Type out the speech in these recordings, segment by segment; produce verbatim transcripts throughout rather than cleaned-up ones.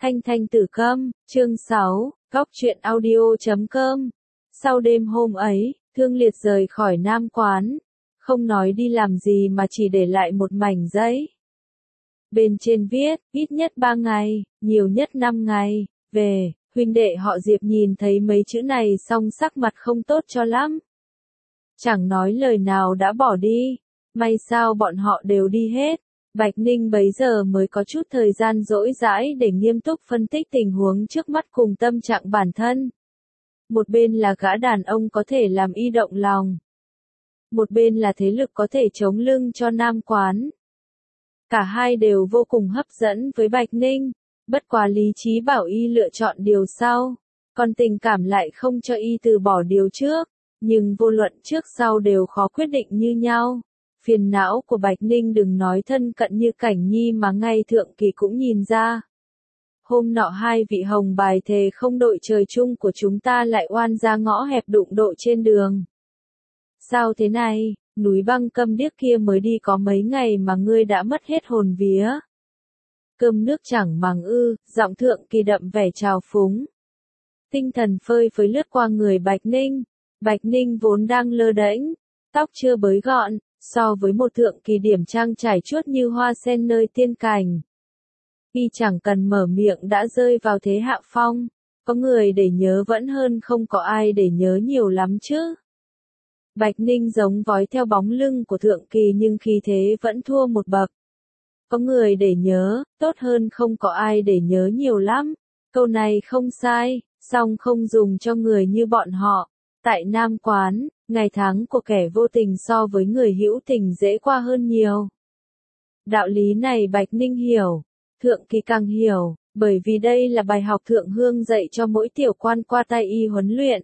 Thanh Thanh Tử Câm, chương sáu, góc truyện audio chấm com. Sau đêm hôm ấy, Thương Liệt rời khỏi Nam Quán, không nói đi làm gì mà chỉ để lại một mảnh giấy. Bên trên viết, ít nhất ba ngày, nhiều nhất năm ngày, về, huynh đệ họ Diệp nhìn thấy mấy chữ này xong sắc mặt không tốt cho lắm. Chẳng nói lời nào đã bỏ đi, may sao bọn họ đều đi hết. Bạch Ninh bấy giờ mới có chút thời gian rỗi rãi để nghiêm túc phân tích tình huống trước mắt cùng tâm trạng bản thân. Một bên là gã đàn ông có thể làm y động lòng. Một bên là thế lực có thể chống lưng cho Nam Quán. Cả hai đều vô cùng hấp dẫn với Bạch Ninh, bất quá lý trí bảo y lựa chọn điều sau, còn tình cảm lại không cho y từ bỏ điều trước, nhưng vô luận trước sau đều khó quyết định như nhau. Phiền não của Bạch Ninh đừng nói thân cận như Cảnh Nhi mà ngay Thượng Kỳ cũng nhìn ra. Hôm nọ hai vị hồng bài thề không đội trời chung của chúng ta lại oan ra ngõ hẹp đụng độ trên đường. Sao thế này, núi băng câm điếc kia mới đi có mấy ngày mà ngươi đã mất hết hồn vía. Cơm nước chẳng màng ư, giọng Thượng Kỳ đậm vẻ trào phúng. Tinh thần phơi phới lướt qua người Bạch Ninh. Bạch Ninh vốn đang lơ đễnh, tóc chưa bới gọn, so với một Thượng Kỳ điểm trang trải chuốt như hoa sen nơi tiên cảnh. Y chẳng cần mở miệng đã rơi vào thế hạ phong, có người để nhớ vẫn hơn không có ai để nhớ nhiều lắm chứ. Bạch Ninh giống vói theo bóng lưng của Thượng Kỳ nhưng khí thế vẫn thua một bậc. Có người để nhớ, tốt hơn không có ai để nhớ nhiều lắm. Câu này không sai, song không dùng cho người như bọn họ. Tại Nam Quán, ngày tháng của kẻ vô tình so với người hữu tình dễ qua hơn nhiều. Đạo lý này Bạch Ninh hiểu, Thượng Kỳ càng hiểu, bởi vì đây là bài học Thượng Hương dạy cho mỗi tiểu quan qua tay y huấn luyện.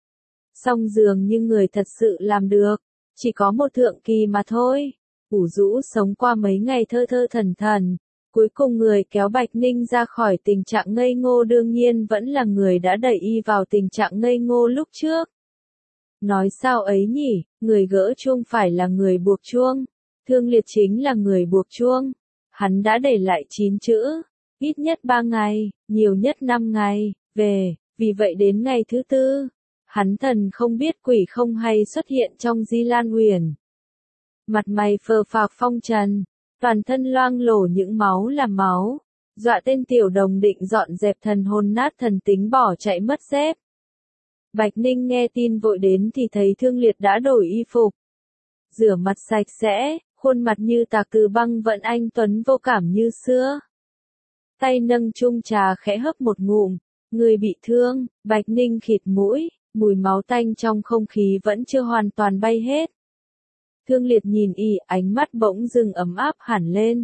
Song dường như người thật sự làm được, chỉ có một Thượng Kỳ mà thôi. Ủ rũ sống qua mấy ngày thơ thơ thần thần, cuối cùng người kéo Bạch Ninh ra khỏi tình trạng ngây ngô đương nhiên vẫn là người đã đẩy y vào tình trạng ngây ngô lúc trước. Nói sao ấy nhỉ, người gỡ chuông phải là người buộc chuông, Thương Liệt chính là người buộc chuông. Hắn đã để lại chín chữ, ít nhất ba ngày, nhiều nhất năm ngày, về, vì vậy đến ngày thứ tư, hắn thần không biết quỷ không hay xuất hiện trong Di Lan Huyền. Mặt mày phờ phạc phong trần, toàn thân loang lổ những máu là máu, dọa tên tiểu đồng định dọn dẹp thần hồn nát thần tính bỏ chạy mất dép. Bạch Ninh nghe tin vội đến thì thấy Thương Liệt đã đổi y phục. Rửa mặt sạch sẽ, khuôn mặt như tạc từ băng vẫn anh tuấn vô cảm như xưa. Tay nâng chung trà khẽ hấp một ngụm, người bị thương, Bạch Ninh khịt mũi, mùi máu tanh trong không khí vẫn chưa hoàn toàn bay hết. Thương Liệt nhìn y, ánh mắt bỗng dưng ấm áp hẳn lên.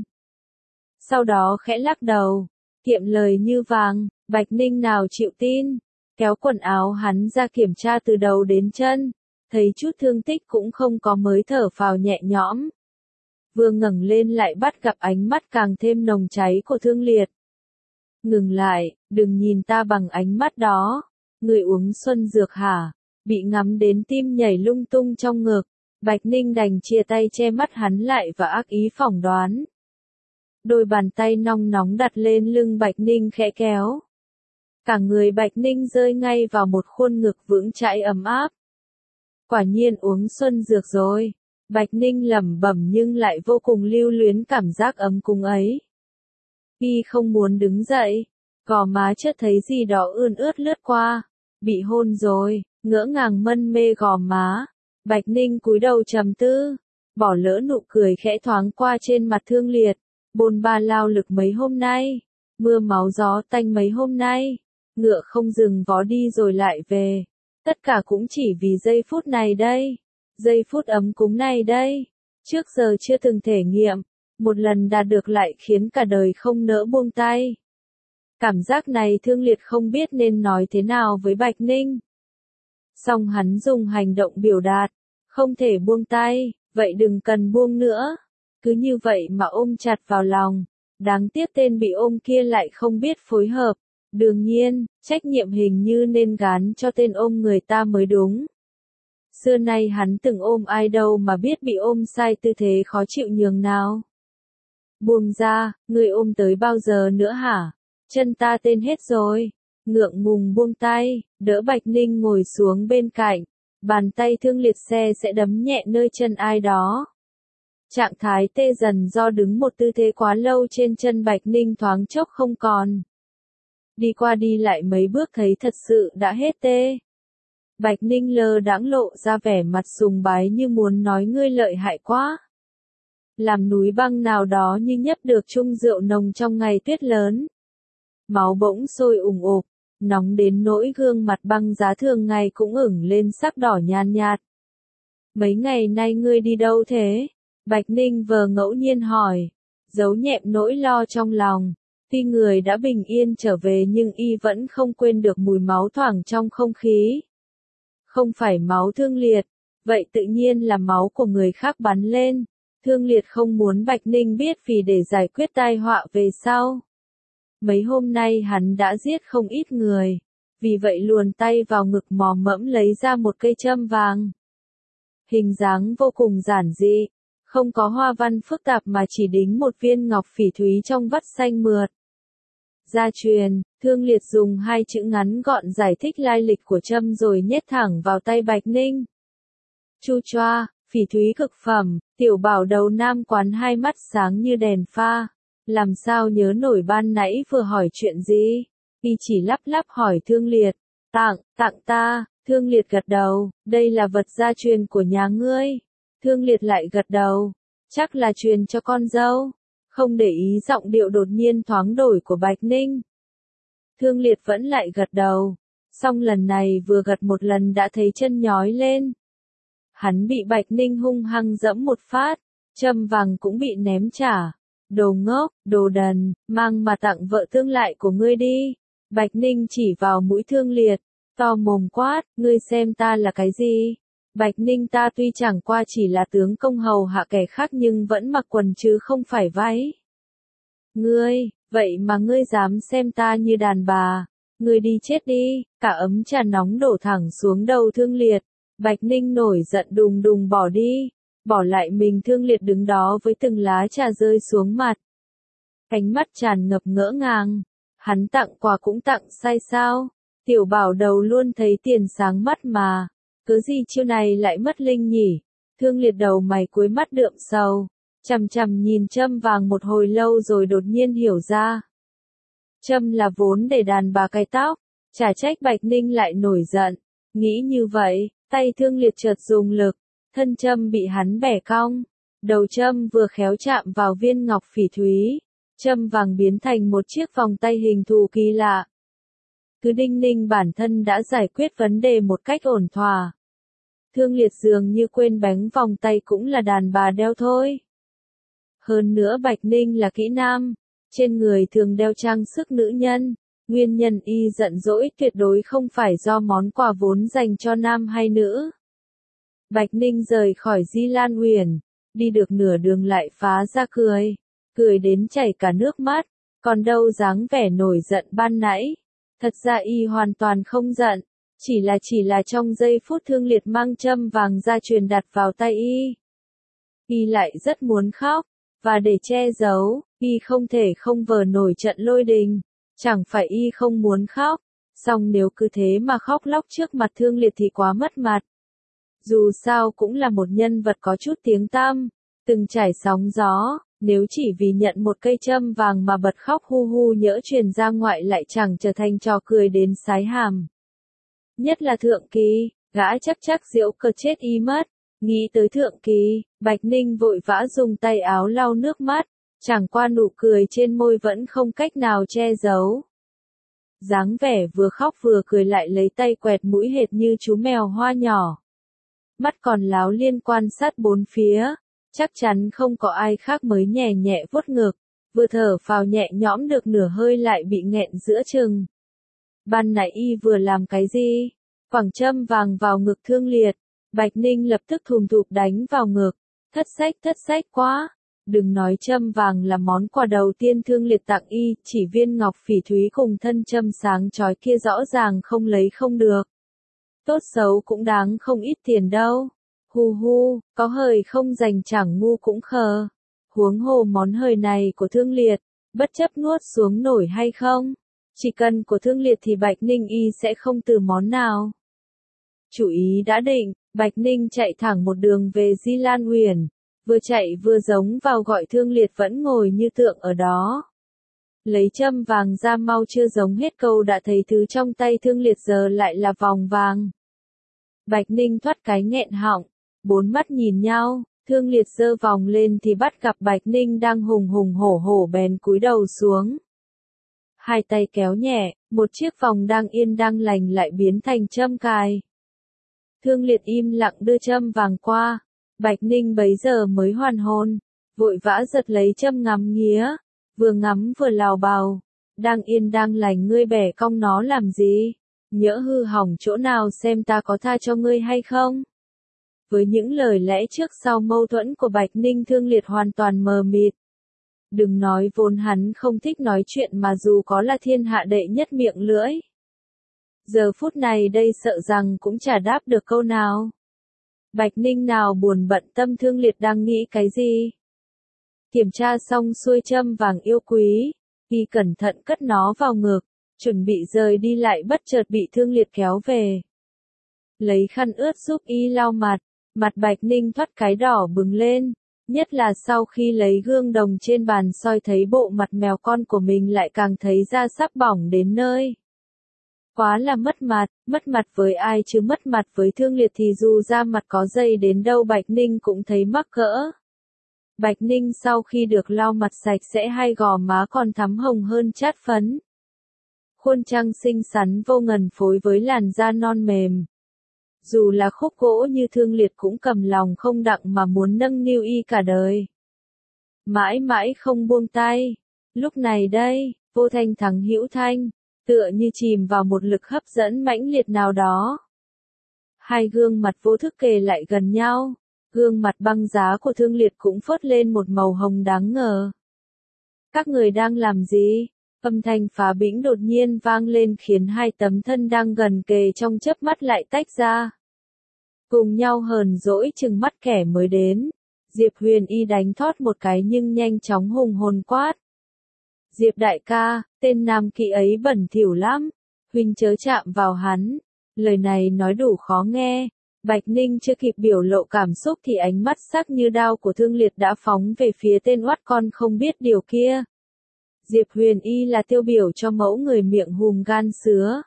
Sau đó khẽ lắc đầu, kiệm lời như vàng, Bạch Ninh nào chịu tin, kéo quần áo hắn ra kiểm tra từ đầu đến chân, thấy chút thương tích cũng không có mới thở phào nhẹ nhõm. Vừa ngẩng lên lại bắt gặp ánh mắt càng thêm nồng cháy của Thương Liệt. Ngừng lại, đừng nhìn ta bằng ánh mắt đó, người uống xuân dược hả, bị ngắm đến tim nhảy lung tung trong ngực. Bạch Ninh đành chia tay che mắt hắn lại và ác ý phỏng đoán. Đôi bàn tay nong nóng đặt lên lưng Bạch Ninh khẽ kéo. Cả người Bạch Ninh rơi ngay vào một khuôn ngực vững chãi ấm áp. Quả nhiên uống xuân dược rồi. Bạch Ninh lẩm bẩm nhưng lại vô cùng lưu luyến cảm giác ấm cúng ấy. Y không muốn đứng dậy, gò má chợt thấy gì đó ươn ướt lướt qua. Bị hôn rồi, ngỡ ngàng mân mê gò má. Bạch Ninh cúi đầu trầm tư, bỏ lỡ nụ cười khẽ thoáng qua trên mặt Thương Liệt. Bôn ba lao lực mấy hôm nay, mưa máu gió tanh mấy hôm nay, ngựa không dừng vó đi rồi lại về. Tất cả cũng chỉ vì giây phút này đây, giây phút ấm cúng này đây. Trước giờ chưa từng thể nghiệm, một lần đạt được lại khiến cả đời không nỡ buông tay. Cảm giác này Thương Liệt không biết nên nói thế nào với Bạch Ninh. Song hắn dùng hành động biểu đạt, không thể buông tay, vậy đừng cần buông nữa. Cứ như vậy mà ôm chặt vào lòng, đáng tiếc tên bị ôm kia lại không biết phối hợp. Đương nhiên, trách nhiệm hình như nên gán cho tên ôm người ta mới đúng. Xưa nay hắn từng ôm ai đâu mà biết bị ôm sai tư thế khó chịu nhường nào. Buông ra, người ôm tới bao giờ nữa hả? Chân ta tên hết rồi. Ngượng ngùng buông tay, đỡ Bạch Ninh ngồi xuống bên cạnh. Bàn tay Thương Liệt xe sẽ đấm nhẹ nơi chân ai đó. Trạng thái tê dần do đứng một tư thế quá lâu trên chân Bạch Ninh thoáng chốc không còn. Đi qua đi lại mấy bước thấy thật sự đã hết tê. Bạch Ninh lơ đãng lộ ra vẻ mặt sùng bái như muốn nói ngươi lợi hại quá. Làm núi băng nào đó như nhấp được chung rượu nồng trong ngày tuyết lớn. Máu bỗng sôi ùng ục, nóng đến nỗi gương mặt băng giá thường ngày cũng ửng lên sắc đỏ nhàn nhạt. Mấy ngày nay ngươi đi đâu thế? Bạch Ninh vờ ngẫu nhiên hỏi, giấu nhẹm nỗi lo trong lòng. Tuy người đã bình yên trở về nhưng y vẫn không quên được mùi máu thoảng trong không khí. Không phải máu Thương Liệt, vậy tự nhiên là máu của người khác bắn lên. Thương Liệt không muốn Bạch Ninh biết vì để giải quyết tai họa về sau. Mấy hôm nay hắn đã giết không ít người, vì vậy luồn tay vào ngực mò mẫm lấy ra một cây châm vàng. Hình dáng vô cùng giản dị, không có hoa văn phức tạp mà chỉ đính một viên ngọc phỉ thúy trong vắt xanh mượt. Gia truyền, Thương Liệt dùng hai chữ ngắn gọn giải thích lai lịch của châm rồi nhét thẳng vào tay Bạch Ninh. Chu choa, phỉ thúy cực phẩm, tiểu bảo đầu nam quán hai mắt sáng như đèn pha. Làm sao nhớ nổi ban nãy vừa hỏi chuyện gì? Y chỉ lắp lắp hỏi Thương Liệt. Tặng, tặng ta. Thương Liệt gật đầu, đây là vật gia truyền của nhà ngươi. Thương Liệt lại gật đầu, chắc là truyền cho con dâu. Không để ý giọng điệu đột nhiên thoáng đổi của Bạch Ninh. Thương Liệt vẫn lại gật đầu, song lần này vừa gật một lần đã thấy chân nhói lên. Hắn bị Bạch Ninh hung hăng dẫm một phát, châm vàng cũng bị ném trả. Đồ ngốc, đồ đần, mang mà tặng vợ tương lại của ngươi đi. Bạch Ninh chỉ vào mũi Thương Liệt, to mồm quát, ngươi xem ta là cái gì? Bạch Ninh ta tuy chẳng qua chỉ là tướng công hầu hạ kẻ khác nhưng vẫn mặc quần chứ không phải váy. Ngươi, vậy mà ngươi dám xem ta như đàn bà, ngươi đi chết đi, cả ấm trà nóng đổ thẳng xuống đầu Thương Liệt. Bạch Ninh nổi giận đùng đùng bỏ đi, bỏ lại mình Thương Liệt đứng đó với từng lá trà rơi xuống mặt. Cánh mắt tràn ngập ngỡ ngàng, hắn tặng quà cũng tặng sai sao, tiểu bảo đầu luôn thấy tiền sáng mắt mà. Cớ gì chiêu này lại mất linh nhỉ? Thương Liệt đầu mày cuối mắt đượm sầu, chằm chằm nhìn châm vàng một hồi lâu rồi đột nhiên hiểu ra. Châm là vốn để đàn bà cài tóc, chả trách Bạch Ninh lại nổi giận. Nghĩ như vậy, tay Thương Liệt chợt dùng lực, thân châm bị hắn bẻ cong. Đầu châm vừa khéo chạm vào viên ngọc phỉ thúy, châm vàng biến thành một chiếc vòng tay hình thù kỳ lạ. Cứ đinh ninh bản thân đã giải quyết vấn đề một cách ổn thỏa. Thương Liệt dường như quên bánh vòng tay cũng là đàn bà đeo thôi. Hơn nữa Bạch Ninh là kỹ nam, trên người thường đeo trang sức nữ nhân, nguyên nhân y giận dỗi tuyệt đối không phải do món quà vốn dành cho nam hay nữ. Bạch Ninh rời khỏi Di Lan Huyền, đi được nửa đường lại phá ra cười, cười đến chảy cả nước mắt, còn đâu dáng vẻ nổi giận ban nãy. Thật ra y hoàn toàn không giận, chỉ là chỉ là trong giây phút Thương Liệt mang châm vàng ra truyền đặt vào tay y. Y lại rất muốn khóc, và để che giấu, y không thể không vờ nổi trận lôi đình. Chẳng phải y không muốn khóc, song nếu cứ thế mà khóc lóc trước mặt Thương Liệt thì quá mất mặt. Dù sao cũng là một nhân vật có chút tiếng tăm, từng trải sóng gió, nếu chỉ vì nhận một cây châm vàng mà bật khóc hu hu nhỡ truyền ra ngoại lại chẳng trở thành trò cười đến sái hàm. Nhất là Thượng Kỳ, gã chắc chắc giễu cợt chết y mất. Nghĩ tới Thượng Kỳ, Bạch Ninh vội vã dùng tay áo lau nước mắt, chẳng qua nụ cười trên môi vẫn không cách nào che giấu. Dáng vẻ vừa khóc vừa cười lại lấy tay quẹt mũi hệt như chú mèo hoa nhỏ. Mắt còn láo liên quan sát bốn phía, chắc chắn không có ai khác mới nhẹ nhẹ vuốt ngực, vừa thở phào nhẹ nhõm được nửa hơi lại bị nghẹn giữa chừng. Ban nãy y vừa làm cái gì? Quẳng châm vàng vào ngực Thương Liệt, Bạch Ninh lập tức thùm thụp đánh vào ngực, thất sách thất sách quá. Đừng nói châm vàng là món quà đầu tiên Thương Liệt tặng y, chỉ viên ngọc phỉ thúy cùng thân châm sáng chói kia rõ ràng không lấy không được. Tốt xấu cũng đáng không ít tiền đâu. Hu hu, có hời không dành chẳng ngu cũng khờ. Huống hồ món hời này của Thương Liệt, bất chấp nuốt xuống nổi hay không. Chỉ cần của Thương Liệt thì Bạch Ninh y sẽ không từ món nào. Chủ ý đã định, Bạch Ninh chạy thẳng một đường về Di Lan Huyền, vừa chạy vừa giống vào gọi Thương Liệt vẫn ngồi như tượng ở đó. Lấy châm vàng ra mau, chưa giống hết câu đã thấy thứ trong tay Thương Liệt giờ lại là vòng vàng. Bạch Ninh thoát cái nghẹn họng, bốn mắt nhìn nhau, Thương Liệt giơ vòng lên thì bắt gặp Bạch Ninh đang hùng hùng hổ hổ bèn cúi đầu xuống. Hai tay kéo nhẹ, một chiếc vòng đang yên đang lành lại biến thành châm cài. Thương Liệt im lặng đưa châm vàng qua, Bạch Ninh bấy giờ mới hoàn hồn, vội vã giật lấy châm ngắm nghía, vừa ngắm vừa lào bào, đang yên đang lành ngươi bẻ cong nó làm gì, nhỡ hư hỏng chỗ nào xem ta có tha cho ngươi hay không. Với những lời lẽ trước sau mâu thuẫn của Bạch Ninh, Thương Liệt hoàn toàn mờ mịt. Đừng nói vốn hắn không thích nói chuyện mà dù có là thiên hạ đệ nhất miệng lưỡi. Giờ phút này đây sợ rằng cũng chả đáp được câu nào. Bạch Ninh nào buồn bận tâm Thương Liệt đang nghĩ cái gì. Kiểm tra xong xuôi châm vàng yêu quý, y cẩn thận cất nó vào ngực, chuẩn bị rời đi lại bất chợt bị Thương Liệt kéo về. Lấy khăn ướt giúp y lau mặt, mặt Bạch Ninh thoát cái đỏ bừng lên, nhất là sau khi lấy gương đồng trên bàn soi thấy bộ mặt mèo con của mình lại càng thấy da sắp bỏng đến nơi. Quá là mất mặt, mất mặt với ai chứ mất mặt với Thương Liệt thì dù da mặt có dây đến đâu Bạch Ninh cũng thấy mắc cỡ. Bạch Ninh sau khi được lau mặt sạch sẽ hai gò má còn thắm hồng hơn chát phấn. Khuôn trăng xinh xắn vô ngần phối với làn da non mềm. Dù là khúc gỗ như Thương Liệt cũng cầm lòng không đặng mà muốn nâng niu y cả đời. Mãi mãi không buông tay. Lúc này đây, Vô Thanh thắng hữu thanh, tựa như chìm vào một lực hấp dẫn mãnh liệt nào đó. Hai gương mặt vô thức kề lại gần nhau, gương mặt băng giá của Thương Liệt cũng phớt lên một màu hồng đáng ngờ. Các người đang làm gì? Âm thanh phá bĩnh đột nhiên vang lên khiến hai tấm thân đang gần kề trong chớp mắt lại tách ra. Cùng nhau hờn dỗi chừng mắt kẻ mới đến. Diệp Huyền Y đánh thót một cái nhưng nhanh chóng hùng hồn quát. Diệp đại ca, tên nam kỵ ấy bẩn thỉu lắm, huynh chớ chạm vào hắn. Lời này nói đủ khó nghe. Bạch Ninh chưa kịp biểu lộ cảm xúc thì ánh mắt sắc như đao của Thương Liệt đã phóng về phía tên oát con không biết điều kia. Diệp Huyền Y là tiêu biểu cho mẫu người miệng hùm gan sứa.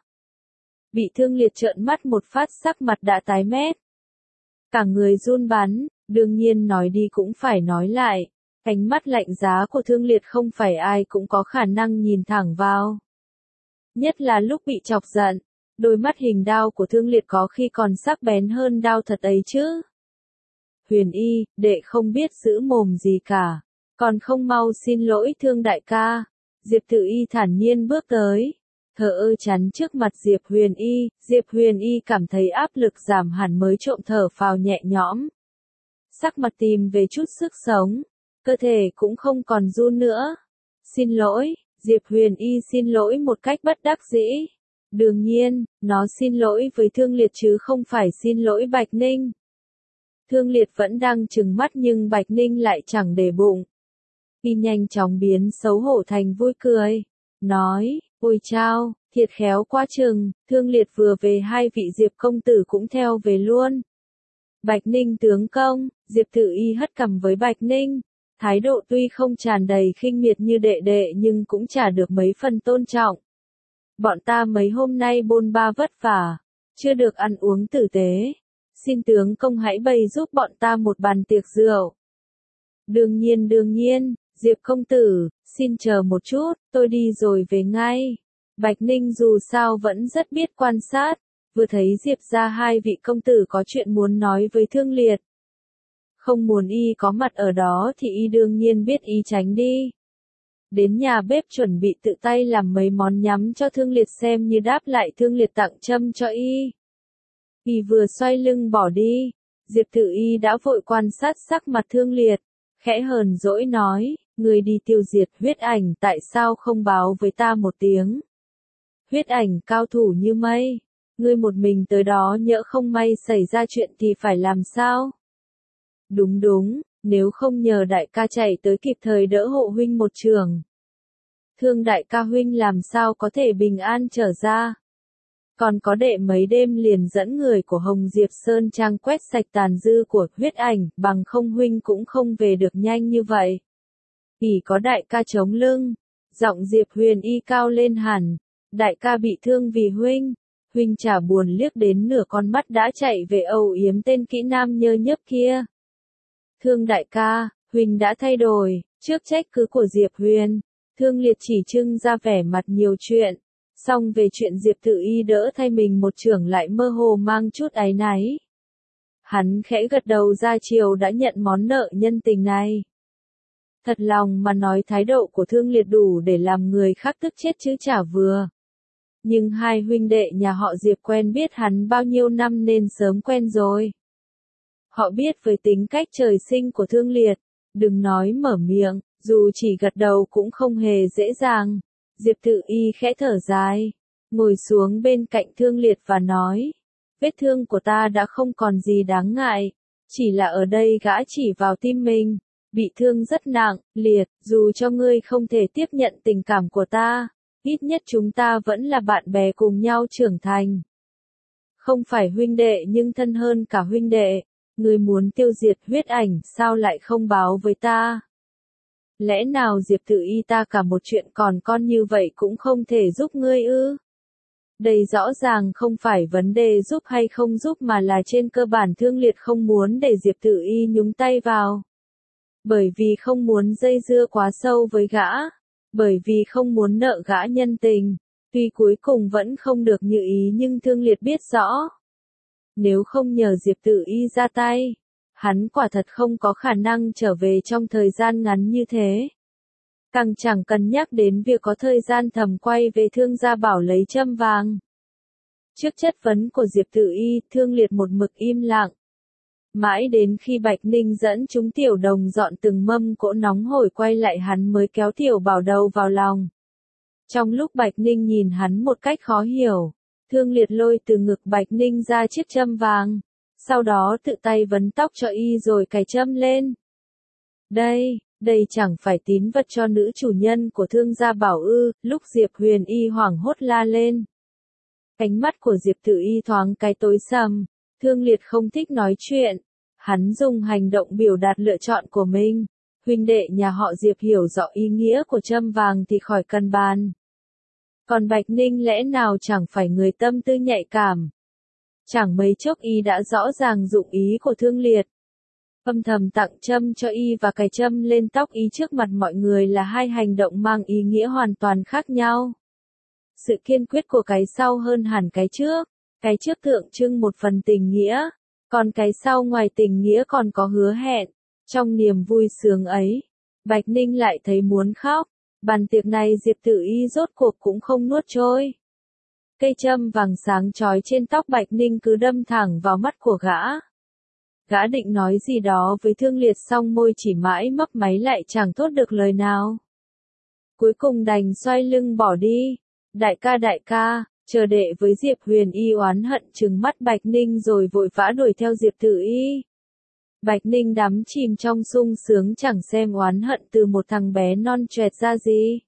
Bị Thương Liệt trợn mắt một phát sắc mặt đã tái mét. Cả người run bắn, đương nhiên nói đi cũng phải nói lại. Ánh mắt lạnh giá của Thương Liệt không phải ai cũng có khả năng nhìn thẳng vào. Nhất là lúc bị chọc giận, đôi mắt hình đao của Thương Liệt có khi còn sắc bén hơn đao thật ấy chứ. Huyền Y, đệ không biết giữ mồm gì cả. Còn không mau xin lỗi Thương đại ca. Diệp Tự Y thản nhiên bước tới, thờ ơ chắn trước mặt Diệp Huyền Y. Diệp Huyền Y cảm thấy áp lực giảm hẳn mới trộm thở phào nhẹ nhõm. Sắc mặt tìm về chút sức sống, cơ thể cũng không còn run nữa. Xin lỗi, Diệp Huyền Y xin lỗi một cách bất đắc dĩ. Đương nhiên, nó xin lỗi với Thương Liệt chứ không phải xin lỗi Bạch Ninh. Thương Liệt vẫn đang trừng mắt nhưng Bạch Ninh lại chẳng để bụng. Y nhanh chóng biến xấu hổ thành vui cười, nói, ôi chao, thiệt khéo quá chừng, Thương Liệt vừa về hai vị Diệp công tử cũng theo về luôn. Bạch Ninh tướng công, Diệp Tự Y hất cằm với Bạch Ninh, thái độ tuy không tràn đầy khinh miệt như đệ đệ nhưng cũng chả được mấy phần tôn trọng. Bọn ta mấy hôm nay bôn ba vất vả, chưa được ăn uống tử tế. Xin tướng công hãy bày giúp bọn ta một bàn tiệc rượu. Đương nhiên đương nhiên, Diệp công tử, xin chờ một chút, tôi đi rồi về ngay. Bạch Ninh dù sao vẫn rất biết quan sát, vừa thấy Diệp ra hai vị công tử có chuyện muốn nói với Thương Liệt. Không muốn y có mặt ở đó thì y đương nhiên biết y tránh đi. Đến nhà bếp chuẩn bị tự tay làm mấy món nhắm cho Thương Liệt xem như đáp lại Thương Liệt tặng châm cho y. Y vừa xoay lưng bỏ đi, Diệp Tự Y đã vội quan sát sắc mặt Thương Liệt, khẽ hờn dỗi nói, người đi tiêu diệt huyết ảnh tại sao không báo với ta một tiếng. Huyết ảnh cao thủ như mây, ngươi một mình tới đó nhỡ không may xảy ra chuyện thì phải làm sao? Đúng đúng, nếu không nhờ đại ca chạy tới kịp thời đỡ hộ huynh một trường. Thương đại ca huynh làm sao có thể bình an trở ra. Còn có đệ mấy đêm liền dẫn người của Hồng Diệp Sơn Trang quét sạch tàn dư của huyết ảnh, bằng không huynh cũng không về được nhanh như vậy. Chỉ có đại ca chống lưng, giọng Diệp Huyền Y cao lên hẳn, đại ca bị thương vì huynh, huynh chả buồn liếc đến nửa con mắt đã chạy về âu yếm tên kỹ nam nhơ nhớp kia. Thương đại ca, huynh đã thay đổi, trước trách cứ của Diệp Huyền, Thương Liệt chỉ trưng ra vẻ mặt nhiều chuyện. Xong về chuyện Diệp Tự Y đỡ thay mình một chưởng lại mơ hồ mang chút áy náy. Hắn khẽ gật đầu ra chiều đã nhận món nợ nhân tình này. Thật lòng mà nói thái độ của Thương Liệt đủ để làm người khác tức chết chứ chả vừa. Nhưng hai huynh đệ nhà họ Diệp quen biết hắn bao nhiêu năm nên sớm quen rồi. Họ biết với tính cách trời sinh của Thương Liệt, đừng nói mở miệng, dù chỉ gật đầu cũng không hề dễ dàng. Diệp Tự Y khẽ thở dài, ngồi xuống bên cạnh Thương Liệt và nói, vết thương của ta đã không còn gì đáng ngại, chỉ là ở đây gã chỉ vào tim mình, bị thương rất nặng, Liệt, dù cho ngươi không thể tiếp nhận tình cảm của ta, ít nhất chúng ta vẫn là bạn bè cùng nhau trưởng thành. Không phải huynh đệ nhưng thân hơn cả huynh đệ, ngươi muốn tiêu diệt huyết ảnh sao lại không báo với ta? Lẽ nào Diệp Tự Y ta cả một chuyện còn con như vậy cũng không thể giúp ngươi ư? Đây rõ ràng không phải vấn đề giúp hay không giúp mà là trên cơ bản Thương Liệt không muốn để Diệp Tự Y nhúng tay vào. Bởi vì không muốn dây dưa quá sâu với gã. Bởi vì không muốn nợ gã nhân tình. Tuy cuối cùng vẫn không được như ý nhưng Thương Liệt biết rõ. Nếu không nhờ Diệp Tự Y ra tay, hắn quả thật không có khả năng trở về trong thời gian ngắn như thế. Càng chẳng cần nhắc đến việc có thời gian thầm quay về Thương gia bảo lấy châm vàng. Trước chất vấn của Diệp Tự Y, Thương Liệt một mực im lặng. Mãi đến khi Bạch Ninh dẫn chúng Tiểu Đồng dọn từng mâm cỗ nóng hổi quay lại hắn mới kéo Tiểu Bảo đầu vào lòng. Trong lúc Bạch Ninh nhìn hắn một cách khó hiểu, Thương Liệt lôi từ ngực Bạch Ninh ra chiếc châm vàng. Sau đó tự tay vấn tóc cho y rồi cài châm lên. Đây, đây chẳng phải tín vật cho nữ chủ nhân của Thương gia bảo ư, lúc Diệp Huyền Y hoảng hốt la lên. Ánh mắt của Diệp Tự Y thoáng cái tối sầm, Thương Liệt không thích nói chuyện. Hắn dùng hành động biểu đạt lựa chọn của mình. Huynh đệ nhà họ Diệp hiểu rõ ý nghĩa của châm vàng thì khỏi cần bàn. Còn Bạch Ninh lẽ nào chẳng phải người tâm tư nhạy cảm. Chẳng mấy chốc y đã rõ ràng dụng ý của Thương Liệt. Âm thầm tặng châm cho y và cài châm lên tóc y trước mặt mọi người là hai hành động mang ý nghĩa hoàn toàn khác nhau. Sự kiên quyết của cái sau hơn hẳn cái trước. Cái trước tượng trưng một phần tình nghĩa, còn cái sau ngoài tình nghĩa còn có hứa hẹn. Trong niềm vui sướng ấy, Bạch Ninh lại thấy muốn khóc. Bàn tiệc này Diệp Tự Y rốt cuộc cũng không nuốt trôi. Cây châm vàng sáng chói trên tóc Bạch Ninh cứ đâm thẳng vào mắt của gã. Gã định nói gì đó với Thương Liệt xong môi chỉ mãi mấp máy lại chẳng thốt được lời nào. Cuối cùng đành xoay lưng bỏ đi. Đại ca đại ca, chờ đệ với Diệp Huyền Y oán hận trừng mắt Bạch Ninh rồi vội vã đuổi theo Diệp Tự Y. Bạch Ninh đắm chìm trong sung sướng chẳng xem oán hận từ một thằng bé non choẹt ra gì.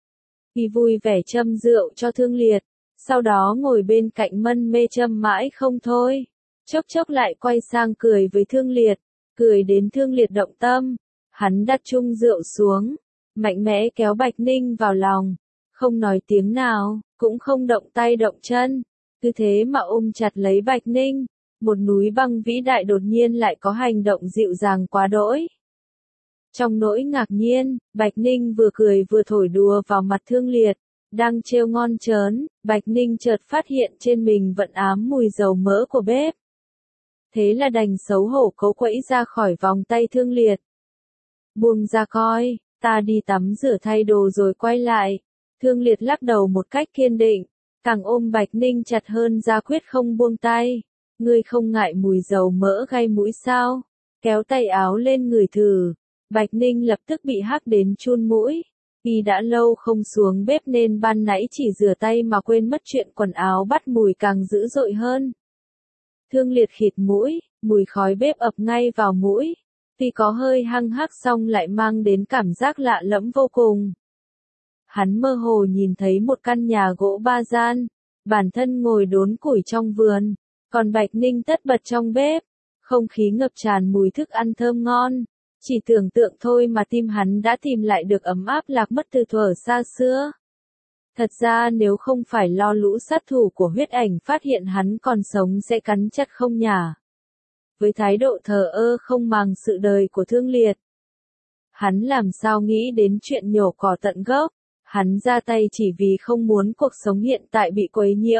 Y vui vẻ châm rượu cho Thương Liệt. Sau đó ngồi bên cạnh mân mê châm mãi không thôi. Chốc chốc lại quay sang cười với Thương Liệt. Cười đến Thương Liệt động tâm. Hắn đặt chung rượu xuống. Mạnh mẽ kéo Bạch Ninh vào lòng. Không nói tiếng nào. Cũng không động tay động chân. Cứ thế mà ôm chặt lấy Bạch Ninh. Một núi băng vĩ đại đột nhiên lại có hành động dịu dàng quá đỗi. Trong nỗi ngạc nhiên, Bạch Ninh vừa cười vừa thổi đùa vào mặt Thương Liệt. Đang trêu ngon chớn, Bạch Ninh chợt phát hiện trên mình vẫn ám mùi dầu mỡ của bếp. Thế là đành xấu hổ cấu quẫy ra khỏi vòng tay Thương Liệt. Buông ra coi, ta đi tắm rửa thay đồ rồi quay lại. Thương Liệt lắc đầu một cách kiên định, càng ôm Bạch Ninh chặt hơn ra quyết không buông tay. Ngươi không ngại mùi dầu mỡ gai mũi sao? Kéo tay áo lên ngửi thử. Bạch Ninh lập tức bị hắc đến chun mũi. Y đã lâu không xuống bếp nên ban nãy chỉ rửa tay mà quên mất chuyện quần áo bắt mùi càng dữ dội hơn. Thương Liệt khịt mũi, mùi khói bếp ập ngay vào mũi. Tuy có hơi hăng hắc song lại mang đến cảm giác lạ lẫm vô cùng. hắn mơ hồ nhìn thấy một căn nhà gỗ ba gian, bản thân ngồi đốn củi trong vườn, còn Bạch Ninh tất bật trong bếp, không khí ngập tràn mùi thức ăn thơm ngon, chỉ tưởng tượng thôi mà tim hắn đã tìm lại được ấm áp lạc mất từ thuở xa xưa. Thật ra nếu không phải lo lũ sát thủ của huyết ảnh phát hiện hắn còn sống sẽ cắn chặt không nhả. Với thái độ thờ ơ không màng sự đời của Thương Liệt, hắn làm sao nghĩ đến chuyện nhổ cỏ tận gốc, hắn ra tay chỉ vì không muốn cuộc sống hiện tại bị quấy nhiễu.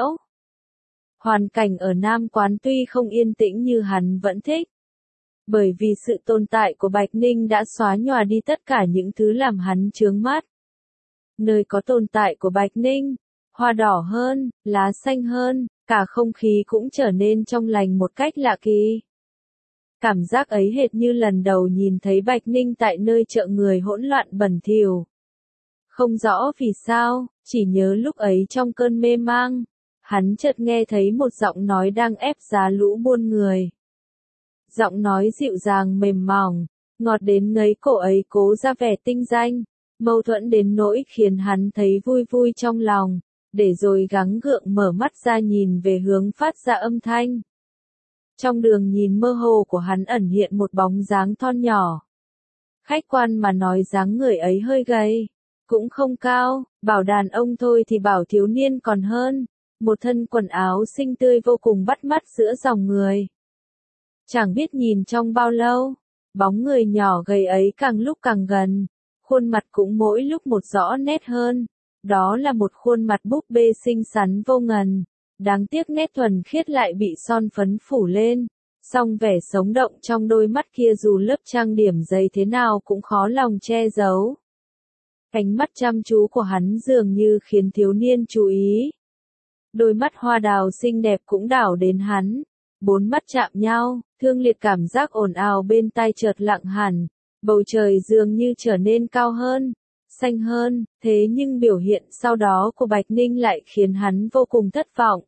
Hoàn cảnh ở Nam Quán tuy không yên tĩnh như hắn vẫn thích, bởi vì sự tồn tại của Bạch Ninh đã xóa nhòa đi tất cả những thứ làm hắn chướng mắt. Nơi có tồn tại của Bạch Ninh, hoa đỏ hơn, lá xanh hơn, cả không khí cũng trở nên trong lành một cách lạ kỳ. Cảm giác ấy hệt như lần đầu nhìn thấy Bạch Ninh tại nơi chợ người hỗn loạn bẩn thỉu. Không rõ vì sao, chỉ nhớ lúc ấy trong cơn mê mang, hắn chợt nghe thấy một giọng nói đang ép giá lũ buôn người. Giọng nói dịu dàng mềm mỏng, ngọt đến ngấy cổ ấy cố ra vẻ tinh danh, mâu thuẫn đến nỗi khiến hắn thấy vui vui trong lòng, để rồi gắng gượng mở mắt ra nhìn về hướng phát ra âm thanh. Trong đường nhìn mơ hồ của hắn ẩn hiện một bóng dáng thon nhỏ. Khách quan mà nói dáng người ấy hơi gầy, cũng không cao, bảo đàn ông thôi thì bảo thiếu niên còn hơn, một thân quần áo xinh tươi vô cùng bắt mắt giữa dòng người. Chẳng biết nhìn trong bao lâu, bóng người nhỏ gầy ấy càng lúc càng gần, khuôn mặt cũng mỗi lúc một rõ nét hơn, đó là một khuôn mặt búp bê xinh xắn vô ngần, đáng tiếc nét thuần khiết lại bị son phấn phủ lên, song vẻ sống động trong đôi mắt kia dù lớp trang điểm dày thế nào cũng khó lòng che giấu. Ánh mắt chăm chú của hắn dường như khiến thiếu niên chú ý. Đôi mắt hoa đào xinh đẹp cũng đảo đến hắn, bốn mắt chạm nhau, Thương Liệt cảm giác ồn ào bên tai chợt lặng hẳn, bầu trời dường như trở nên cao hơn, xanh hơn, thế nhưng biểu hiện sau đó của Bạch Ninh lại khiến hắn vô cùng thất vọng.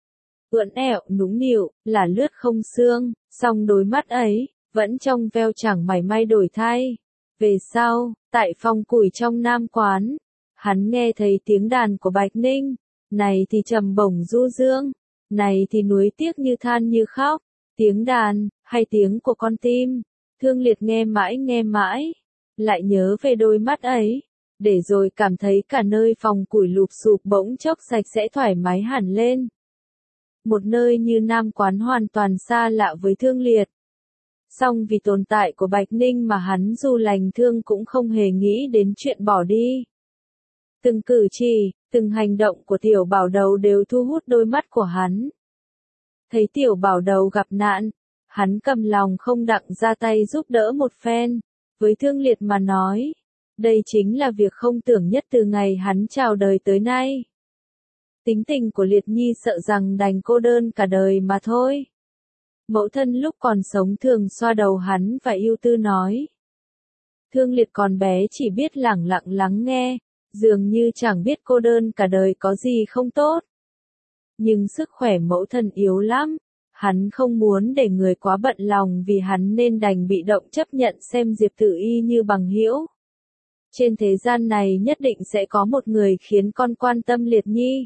Ưỡn ẹo, nũng nịu, là lướt không xương, song đôi mắt ấy, vẫn trong veo chẳng mảy may đổi thay. Về sau, tại phòng củi trong Nam Quán, hắn nghe thấy tiếng đàn của Bạch Ninh, này thì trầm bổng du dương, này thì nuối tiếc như than như khóc, tiếng đàn, hay tiếng của con tim, Thương Liệt nghe mãi nghe mãi, lại nhớ về đôi mắt ấy, để rồi cảm thấy cả nơi phòng củi lụp xụp bỗng chốc sạch sẽ thoải mái hẳn lên. Một nơi như Nam Quán hoàn toàn xa lạ với Thương Liệt. Song vì tồn tại của Bạch Ninh mà hắn dù lành thương cũng không hề nghĩ đến chuyện bỏ đi. Từng cử chỉ, từng hành động của tiểu bảo đầu đều thu hút đôi mắt của hắn. Thấy tiểu bảo đầu gặp nạn, hắn cầm lòng không đặng ra tay giúp đỡ một phen, với Thương Liệt mà nói. Đây chính là việc không tưởng nhất từ ngày hắn chào đời tới nay. Tính tình của Liệt Nhi sợ rằng đành cô đơn cả đời mà thôi. Mẫu thân lúc còn sống thường xoa đầu hắn và ưu tư nói. Thương Liệt còn bé chỉ biết lẳng lặng lắng nghe, dường như chẳng biết cô đơn cả đời có gì không tốt. Nhưng sức khỏe mẫu thân yếu lắm, hắn không muốn để người quá bận lòng vì hắn nên đành bị động chấp nhận xem Diệp Tử Y như bằng hữu. Trên thế gian này nhất định sẽ có một người khiến con quan tâm Liệt Nhi.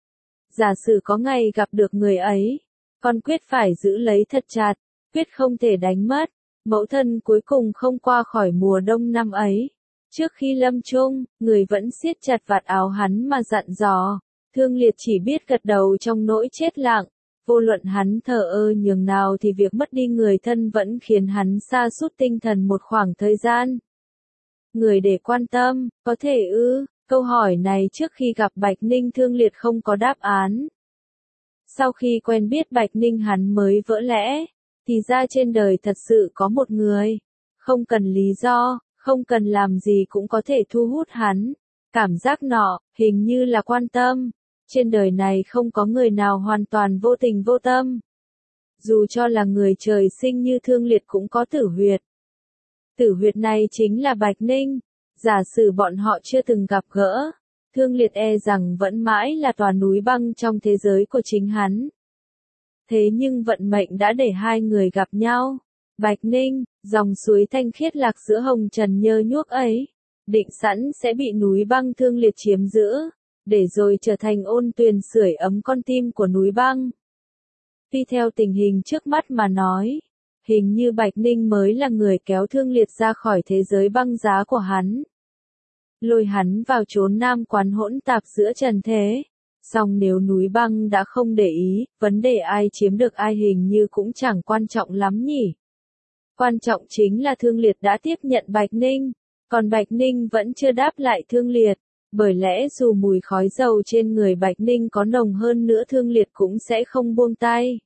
Giả sử có ngày gặp được người ấy, con quyết phải giữ lấy thật chặt, quyết không thể đánh mất. Mẫu thân cuối cùng không qua khỏi mùa đông năm ấy. Trước khi lâm chung, người vẫn siết chặt vạt áo hắn mà dặn dò. Thương Liệt chỉ biết gật đầu trong nỗi chết lặng. Vô luận hắn thờ ơ nhường nào thì việc mất đi người thân vẫn khiến hắn sa sút tinh thần một khoảng thời gian. Người để quan tâm, có thể ư? Câu hỏi này trước khi gặp Bạch Ninh Thương Liệt không có đáp án. Sau khi quen biết Bạch Ninh hắn mới vỡ lẽ, thì ra trên đời thật sự có một người, không cần lý do, không cần làm gì cũng có thể thu hút hắn. Cảm giác nọ, hình như là quan tâm. Trên đời này không có người nào hoàn toàn vô tình vô tâm. Dù cho là người trời sinh như Thương Liệt cũng có tử huyệt. Tử huyệt này chính là Bạch Ninh. Giả sử bọn họ chưa từng gặp gỡ, Thương Liệt e rằng vẫn mãi là tòa núi băng trong thế giới của chính hắn. Thế nhưng vận mệnh đã để hai người gặp nhau. Bạch Ninh, dòng suối thanh khiết lạc giữa hồng trần nhơ nhuốc ấy, định sẵn sẽ bị núi băng Thương Liệt chiếm giữ, để rồi trở thành ôn tuyền sưởi ấm con tim của núi băng. Tuy theo tình hình trước mắt mà nói, hình như Bạch Ninh mới là người kéo Thương Liệt ra khỏi thế giới băng giá của hắn. Lôi hắn vào chốn nam quán hỗn tạp giữa trần thế. Song nếu núi băng đã không để ý, vấn đề ai chiếm được ai hình như cũng chẳng quan trọng lắm nhỉ. Quan trọng chính là Thương Liệt đã tiếp nhận Bạch Ninh, còn Bạch Ninh vẫn chưa đáp lại Thương Liệt, bởi lẽ dù mùi khói dầu trên người Bạch Ninh có nồng hơn nữa Thương Liệt cũng sẽ không buông tay.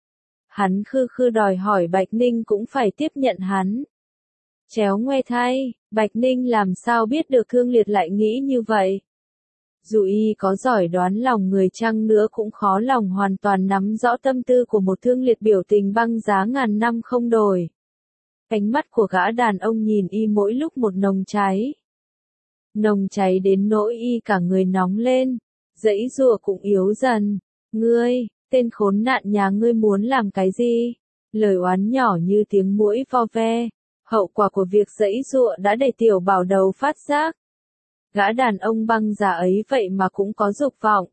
Hắn khư khư đòi hỏi Bạch Ninh cũng phải tiếp nhận hắn. Chéo ngoe thay, Bạch Ninh làm sao biết được Thương Liệt lại nghĩ như vậy. Dù y có giỏi đoán lòng người chăng nữa cũng khó lòng hoàn toàn nắm rõ tâm tư của một Thương Liệt biểu tình băng giá ngàn năm không đổi. Ánh mắt của gã đàn ông nhìn y mỗi lúc một nồng cháy. Nồng cháy đến nỗi y cả người nóng lên, giãy giụa cũng yếu dần. Ngươi, tên khốn nạn nhà ngươi muốn làm cái gì? Lời oán nhỏ như tiếng muỗi vo ve. Hậu quả của việc giãy giụa đã để Tiểu Bảo Đầu phát giác. Gã đàn ông băng giá ấy vậy mà cũng có dục vọng.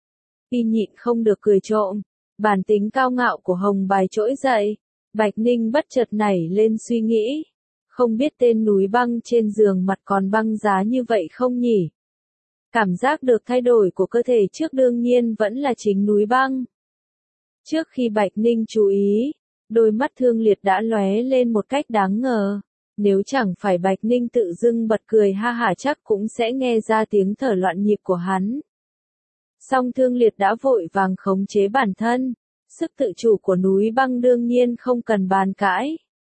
Y nhịn không được cười trộm, bản tính cao ngạo của Hồng Bài trỗi dậy. Bạch Ninh bất chợt nảy lên suy nghĩ, không biết tên núi băng trên giường mặt còn băng giá như vậy không nhỉ? Cảm giác được thay đổi của cơ thể trước đương nhiên vẫn là chính núi băng. Trước khi Bạch Ninh chú ý, đôi mắt Thương Liệt đã lóe lên một cách đáng ngờ. Nếu chẳng phải Bạch Ninh tự dưng bật cười ha hả chắc cũng sẽ nghe ra tiếng thở loạn nhịp của hắn. Song Thương Liệt đã vội vàng khống chế bản thân, sức tự chủ của núi băng đương nhiên không cần bàn cãi.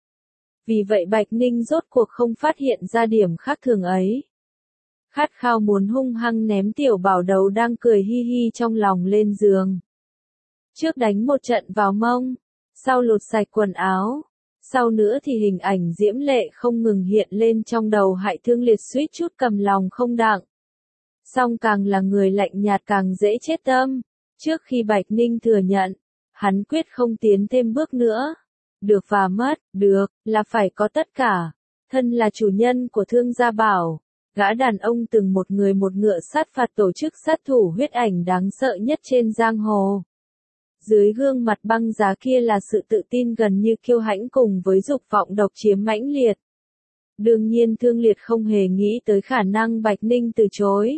Vì vậy Bạch Ninh rốt cuộc không phát hiện ra điểm khác thường ấy. Khát khao muốn hung hăng ném Tiểu Bảo Đầu đang cười hi hi trong lòng lên giường. Trước đánh một trận vào mông, sau lột sạch quần áo. Sau nữa thì hình ảnh diễm lệ không ngừng hiện lên trong đầu hại Thương Liệt suýt chút cầm lòng không đặng. Song càng là người lạnh nhạt càng dễ chết tâm. Trước khi Bạch Ninh thừa nhận, hắn quyết không tiến thêm bước nữa. Được và mất, được, là phải có tất cả. Thân là chủ nhân của Thương Gia Bảo, gã đàn ông từng một người một ngựa sát phạt tổ chức sát thủ huyết ảnh đáng sợ nhất trên giang hồ. Dưới gương mặt băng giá kia là sự tự tin gần như kiêu hãnh cùng với dục vọng độc chiếm mãnh liệt. Đương nhiên Thương Liệt không hề nghĩ tới khả năng Bạch Ninh từ chối.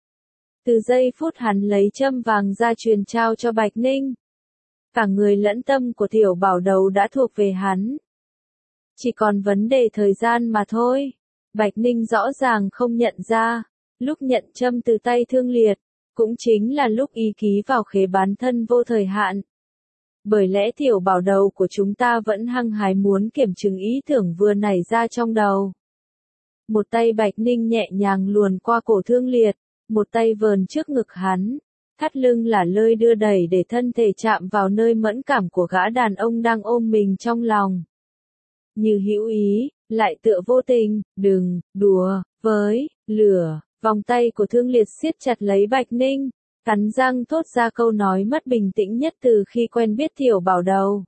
Từ giây phút hắn lấy châm vàng ra truyền trao cho Bạch Ninh, cả người lẫn tâm của Tiểu Bảo Đầu đã thuộc về hắn. Chỉ còn vấn đề thời gian mà thôi. Bạch Ninh rõ ràng không nhận ra, lúc nhận châm từ tay Thương Liệt, cũng chính là lúc y ký vào khế bán thân vô thời hạn. Bởi lẽ Tiểu Bảo Đầu của chúng ta vẫn hăng hái muốn kiểm chứng ý tưởng vừa nảy ra trong đầu. Một tay Bạch Ninh nhẹ nhàng luồn qua cổ Thương Liệt, một tay vờn trước ngực hắn, thắt lưng lả lơi đưa đẩy để thân thể chạm vào nơi mẫn cảm của gã đàn ông đang ôm mình trong lòng. Như hữu ý, lại tựa vô tình, đừng, đùa, với, lửa, vòng tay của Thương Liệt siết chặt lấy Bạch Ninh, cắn răng thốt ra câu nói mất bình tĩnh nhất từ khi quen biết Tiểu Bảo Đầu.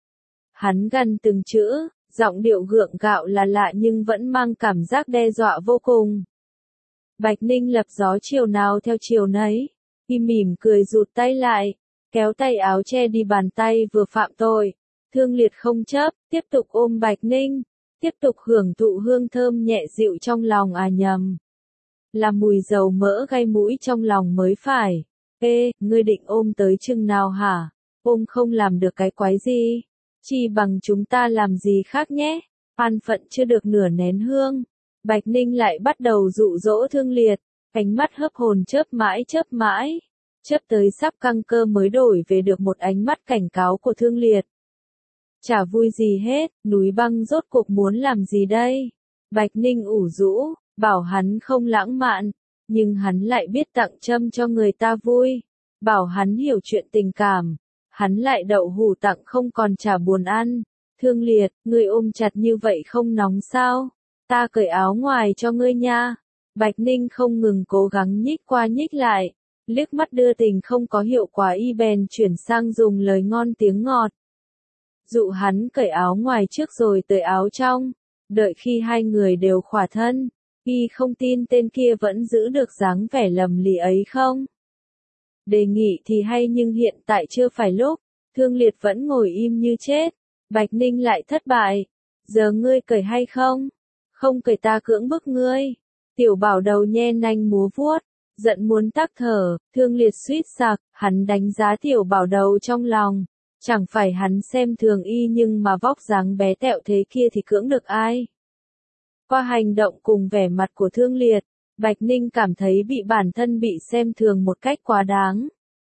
Hắn gằn từng chữ, giọng điệu gượng gạo là lạ nhưng vẫn mang cảm giác đe dọa vô cùng. Bạch Ninh lập gió chiều nào theo chiều nấy, y mỉm cười rụt tay lại, kéo tay áo che đi bàn tay vừa phạm tội. Thương Liệt không chấp, tiếp tục ôm Bạch Ninh, tiếp tục hưởng thụ hương thơm nhẹ dịu trong lòng à nhầm. Là mùi dầu mỡ gai mũi trong lòng mới phải. Ê, ngươi định ôm tới chừng nào hả? Ôm không làm được cái quái gì? Chỉ bằng chúng ta làm gì khác nhé? An phận chưa được nửa nén hương. Bạch Ninh lại bắt đầu dụ dỗ Thương Liệt, ánh mắt hớp hồn chớp mãi chớp mãi. Chớp tới sắp căng cơ mới đổi về được một ánh mắt cảnh cáo của Thương Liệt. Chả vui gì hết, núi băng rốt cuộc muốn làm gì đây? Bạch Ninh ủ rũ, bảo hắn không lãng mạn, nhưng hắn lại biết tặng châm cho người ta vui. Bảo hắn hiểu chuyện tình cảm, hắn lại đậu hủ tặng không còn chả buồn ăn. Thương Liệt, ngươi ôm chặt như vậy không nóng sao? Ta cởi áo ngoài cho ngươi nha. Bạch Ninh không ngừng cố gắng nhích qua nhích lại, liếc mắt đưa tình không có hiệu quả y bèn chuyển sang dùng lời ngon tiếng ngọt. Dụ hắn cởi áo ngoài trước rồi tới áo trong, đợi khi hai người đều khỏa thân, Y không tin tên kia vẫn giữ được dáng vẻ lầm lì ấy không? Đề nghị thì hay nhưng hiện tại chưa phải lúc. Thương Liệt vẫn ngồi im như chết. Bạch Ninh lại thất bại. Giờ ngươi cởi hay không? Không cởi ta cưỡng bức ngươi. Tiểu Bảo Đầu nhe nanh múa vuốt, giận muốn tắc thở. Thương Liệt suýt sặc, hắn đánh giá Tiểu Bảo Đầu trong lòng. Chẳng phải hắn xem thường y nhưng mà vóc dáng bé tẹo thế kia thì cưỡng được ai? Qua hành động cùng vẻ mặt của Thương Liệt, Bạch Ninh cảm thấy bị bản thân bị xem thường một cách quá đáng.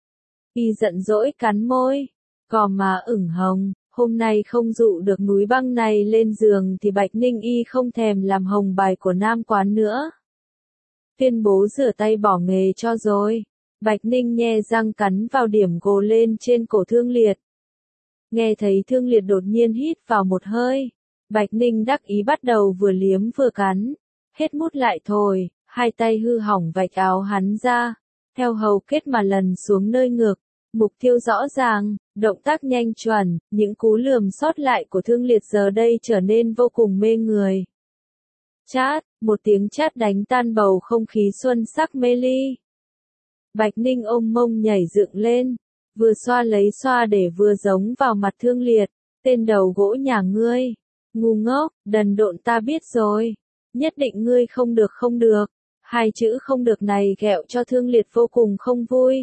Y giận dỗi cắn môi, gò má ửng hồng, hôm nay không dụ được núi băng này lên giường thì Bạch Ninh y không thèm làm hồng bài của nam quán nữa. Tuyên bố rửa tay bỏ nghề cho rồi. Bạch Ninh nhe răng cắn vào điểm gồ lên trên cổ Thương Liệt. Nghe thấy Thương Liệt đột nhiên hít vào một hơi. Bạch Ninh đắc ý bắt đầu vừa liếm vừa cắn. Hết mút lại thôi, hai tay hư hỏng vạch áo hắn ra. Theo hầu kết mà lần xuống nơi ngực. Mục tiêu rõ ràng, động tác nhanh chuẩn, những cú lườm sót lại của Thương Liệt giờ đây trở nên vô cùng mê người. Chát, một tiếng chát đánh tan bầu không khí xuân sắc mê ly. Bạch Ninh ôm mông nhảy dựng lên, vừa xoa lấy xoa để vừa giống vào mặt Thương Liệt. Tên đầu gỗ nhà ngươi, ngu ngốc, đần độn ta biết rồi. Nhất định ngươi không được không được. Hai chữ không được này ghẹo cho Thương Liệt vô cùng không vui.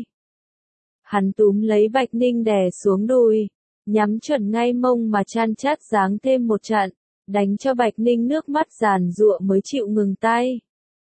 Hắn túm lấy Bạch Ninh đè xuống đùi, nhắm chuẩn ngay mông mà chan chát giáng thêm một trận, đánh cho Bạch Ninh nước mắt giàn giụa mới chịu ngừng tay.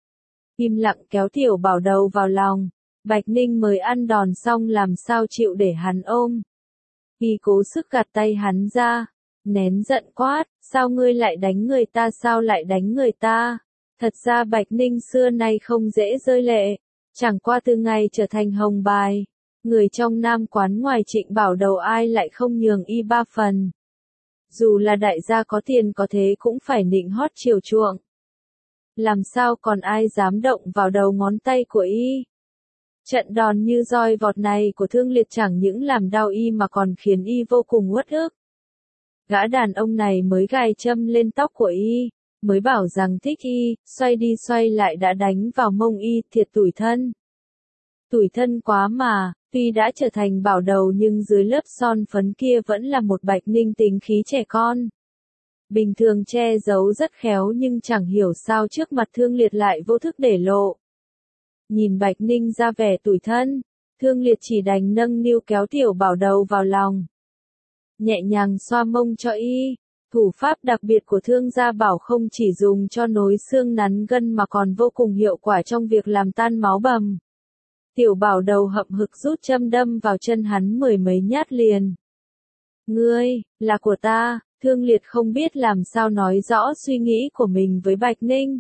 Im lặng kéo Tiểu Bảo Đầu vào lòng, Bạch Ninh mới ăn đòn xong làm sao chịu để hắn ôm. Y cố sức gạt tay hắn ra, nén giận quát, sao ngươi lại đánh người ta, sao lại đánh người ta? Thật ra Bạch Ninh xưa nay không dễ rơi lệ, chẳng qua từ ngày trở thành hồng bài. Người trong nam quán ngoài Trịnh Bảo Đầu ai lại không nhường y ba phần. Dù là đại gia có tiền có thế cũng phải nịnh hót chiều chuộng. Làm sao còn ai dám động vào đầu ngón tay của y. Trận đòn như roi vọt này của Thương Liệt chẳng những làm đau y mà còn khiến y vô cùng uất ức. Gã đàn ông này mới gài châm lên tóc của y, mới bảo rằng thích y, xoay đi xoay lại đã đánh vào mông y, thiệt tủi thân. Tủi thân quá mà, tuy đã trở thành Bảo Đầu nhưng dưới lớp son phấn kia vẫn là một Bạch Ninh tính khí trẻ con. Bình thường che giấu rất khéo nhưng chẳng hiểu sao trước mặt Thương Liệt lại vô thức để lộ. Nhìn Bạch Ninh ra vẻ tủi thân, Thương Liệt chỉ đành nâng niu kéo Tiểu Bảo Đầu vào lòng. Nhẹ nhàng xoa mông cho y, thủ pháp đặc biệt của Thương gia bảo không chỉ dùng cho nối xương nắn gân mà còn vô cùng hiệu quả trong việc làm tan máu bầm. Tiểu Bảo Đầu hậm hực rút châm đâm vào chân hắn mười mấy nhát liền. Ngươi, là của ta, Thương Liệt không biết làm sao nói rõ suy nghĩ của mình với Bạch Ninh.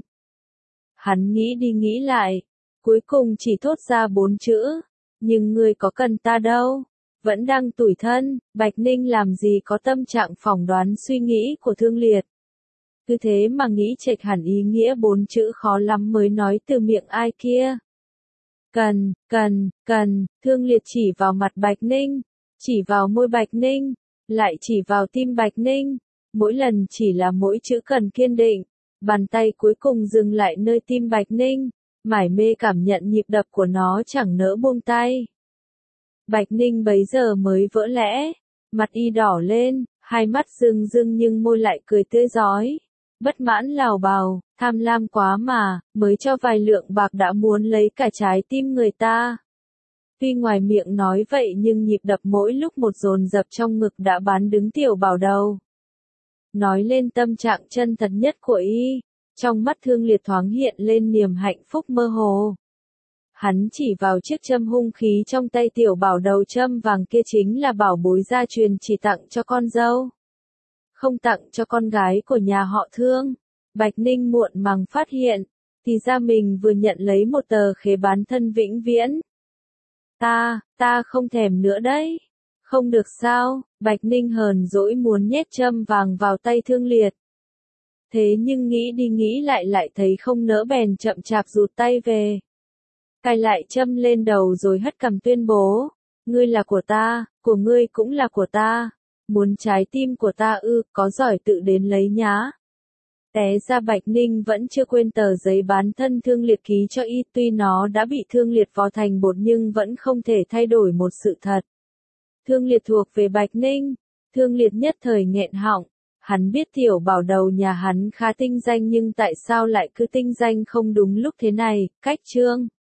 Hắn nghĩ đi nghĩ lại, cuối cùng chỉ thốt ra bốn chữ, nhưng ngươi có cần ta đâu. Vẫn đang tủi thân, Bạch Ninh làm gì có tâm trạng phỏng đoán suy nghĩ của Thương Liệt. Cứ thế mà nghĩ chệch hẳn ý nghĩa bốn chữ khó lắm mới nói từ miệng ai kia. Cần, cần, cần, Thương Liệt chỉ vào mặt Bạch Ninh, chỉ vào môi Bạch Ninh, lại chỉ vào tim Bạch Ninh. Mỗi lần chỉ là mỗi chữ cần kiên định, bàn tay cuối cùng dừng lại nơi tim Bạch Ninh, mải mê cảm nhận nhịp đập của nó chẳng nỡ buông tay. Bạch Ninh bấy giờ mới vỡ lẽ, mặt y đỏ lên, hai mắt rưng rưng nhưng môi lại cười tươi rói. Bất mãn lào bào, tham lam quá mà, mới cho vài lượng bạc đã muốn lấy cả trái tim người ta. Tuy ngoài miệng nói vậy nhưng nhịp đập mỗi lúc một dồn dập trong ngực đã bán đứng Tiểu Bảo Đầu. Nói lên tâm trạng chân thật nhất của y, trong mắt Thương Liệt thoáng hiện lên niềm hạnh phúc mơ hồ. Hắn chỉ vào chiếc châm hung khí trong tay Tiểu Bảo Đầu, châm vàng kia chính là bảo bối gia truyền chỉ tặng cho con dâu. Không tặng cho con gái của nhà họ Thương. Bạch Ninh muộn màng phát hiện, thì ra mình vừa nhận lấy một tờ khế bán thân vĩnh viễn. Ta, ta không thèm nữa đấy. Không được sao, Bạch Ninh hờn dỗi muốn nhét châm vàng vào tay Thương Liệt. Thế nhưng nghĩ đi nghĩ lại lại thấy không nỡ bèn chậm chạp rụt tay về. Cài lại châm lên đầu rồi hất cằm tuyên bố, ngươi là của ta, của ngươi cũng là của ta. Muốn trái tim của ta ư, có giỏi tự đến lấy nhá. Té ra Bạch Ninh vẫn chưa quên tờ giấy bán thân Thương Liệt ký cho y, tuy nó đã bị Thương Liệt vò thành bột nhưng vẫn không thể thay đổi một sự thật. Thương Liệt thuộc về Bạch Ninh. Thương Liệt nhất thời nghẹn họng. Hắn biết Tiểu Bảo đầu nhà hắn khá tinh danh nhưng tại sao lại cứ tinh danh không đúng lúc thế này, cách Trương